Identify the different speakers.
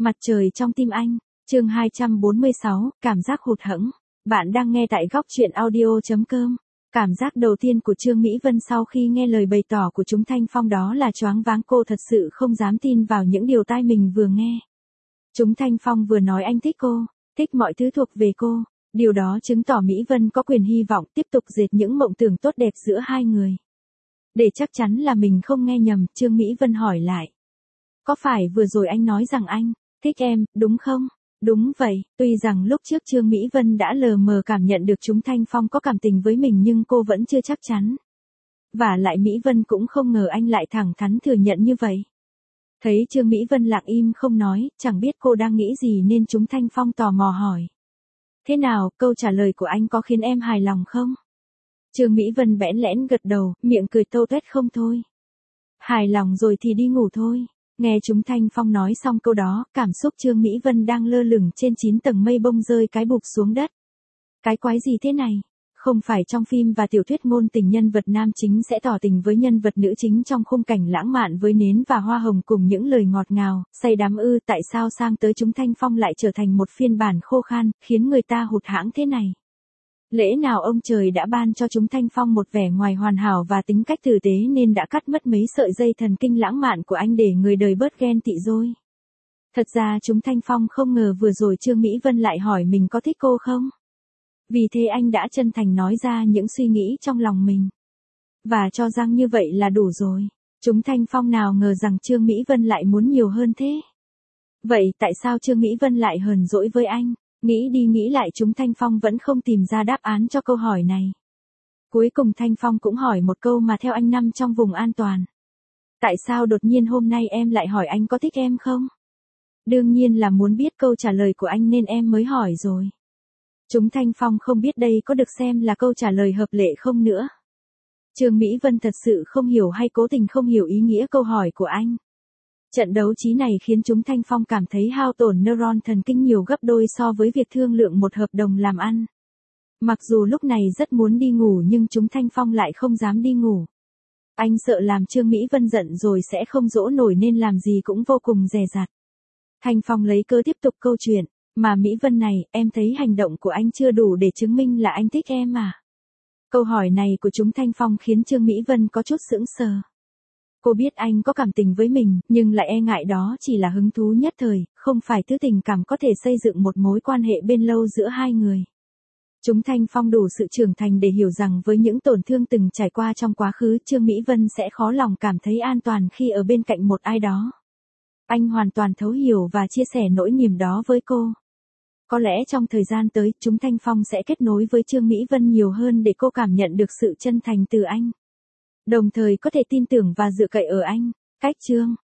Speaker 1: Mặt trời trong tim anh, chương 246, cảm giác hụt hẫng. Bạn đang nghe tại góc truyện audio.com. Cảm giác đầu tiên của Trương Mỹ Vân sau khi nghe lời bày tỏ của chúng Thanh Phong đó là choáng váng, cô thật sự không dám tin vào những điều tai mình vừa nghe. Chúng Thanh Phong vừa nói anh thích cô, thích mọi thứ thuộc về cô, điều đó chứng tỏ Mỹ Vân có quyền hy vọng tiếp tục dệt những mộng tưởng tốt đẹp giữa hai người. Để chắc chắn là mình không nghe nhầm, Trương Mỹ Vân hỏi lại. Có phải vừa rồi anh nói rằng anh thích em, đúng không? Đúng vậy, tuy rằng lúc trước Trương Mỹ Vân đã lờ mờ cảm nhận được chúng Thanh Phong có cảm tình với mình nhưng cô vẫn chưa chắc chắn. Và lại Mỹ Vân cũng không ngờ anh lại thẳng thắn thừa nhận như vậy. Thấy Trương Mỹ Vân lặng im không nói, chẳng biết cô đang nghĩ gì nên chúng Thanh Phong tò mò hỏi. Thế nào, câu trả lời của anh có khiến em hài lòng không? Trương Mỹ Vân bẽn lẽn gật đầu, miệng cười tâu tuét không thôi. Hài lòng rồi thì đi ngủ thôi. Nghe chúng Thanh Phong nói xong câu đó, cảm xúc Trương Mỹ Vân đang lơ lửng trên 9 tầng mây bông rơi cái bụp xuống đất. Cái quái gì thế này? Không phải trong phim và tiểu thuyết ngôn tình nhân vật nam chính sẽ tỏ tình với nhân vật nữ chính trong khung cảnh lãng mạn với nến và hoa hồng cùng những lời ngọt ngào, say đắm ư? Tại sao sang tới chúng Thanh Phong lại trở thành một phiên bản khô khan, khiến người ta hụt hẫng thế này? Lẽ nào ông trời đã ban cho chúng Thanh Phong một vẻ ngoài hoàn hảo và tính cách tử tế nên đã cắt mất mấy sợi dây thần kinh lãng mạn của anh để người đời bớt ghen tị rồi? Thật ra chúng Thanh Phong không ngờ vừa rồi Trương Mỹ Vân lại hỏi mình có thích cô không? Vì thế anh đã chân thành nói ra những suy nghĩ trong lòng mình. Và cho rằng như vậy là đủ rồi. Chúng Thanh Phong nào ngờ rằng Trương Mỹ Vân lại muốn nhiều hơn thế. Vậy tại sao Trương Mỹ Vân lại hờn dỗi với anh? Nghĩ đi nghĩ lại chúng Thanh Phong vẫn không tìm ra đáp án cho câu hỏi này. Cuối cùng Thanh Phong cũng hỏi một câu mà theo anh nằm trong vùng an toàn. Tại sao đột nhiên hôm nay em lại hỏi anh có thích em không? Đương nhiên là muốn biết câu trả lời của anh nên em mới hỏi rồi. Chúng Thanh Phong không biết đây có được xem là câu trả lời hợp lệ không nữa. Trương Mỹ Vân thật sự không hiểu hay cố tình không hiểu ý nghĩa câu hỏi của anh. Trận đấu trí này khiến chúng Thanh Phong cảm thấy hao tổn neuron thần kinh nhiều gấp đôi so với việc thương lượng một hợp đồng làm ăn. Mặc dù lúc này rất muốn đi ngủ nhưng chúng Thanh Phong lại không dám đi ngủ. Anh sợ làm Trương Mỹ Vân giận rồi sẽ không dỗ nổi nên làm gì cũng vô cùng dè dặt. Thanh Phong lấy cớ tiếp tục câu chuyện, mà Mỹ Vân này, em thấy hành động của anh chưa đủ để chứng minh là anh thích em à? Câu hỏi này của chúng Thanh Phong khiến Trương Mỹ Vân có chút sững sờ. Cô biết anh có cảm tình với mình, nhưng lại e ngại đó chỉ là hứng thú nhất thời, không phải thứ tình cảm có thể xây dựng một mối quan hệ bền lâu giữa hai người. Chúng Thanh Phong đủ sự trưởng thành để hiểu rằng với những tổn thương từng trải qua trong quá khứ, Trương Mỹ Vân sẽ khó lòng cảm thấy an toàn khi ở bên cạnh một ai đó. Anh hoàn toàn thấu hiểu và chia sẻ nỗi niềm đó với cô. Có lẽ trong thời gian tới, chúng Thanh Phong sẽ kết nối với Trương Mỹ Vân nhiều hơn để cô cảm nhận được sự chân thành từ anh. Đồng thời có thể tin tưởng và dựa cậy ở anh. Cách chương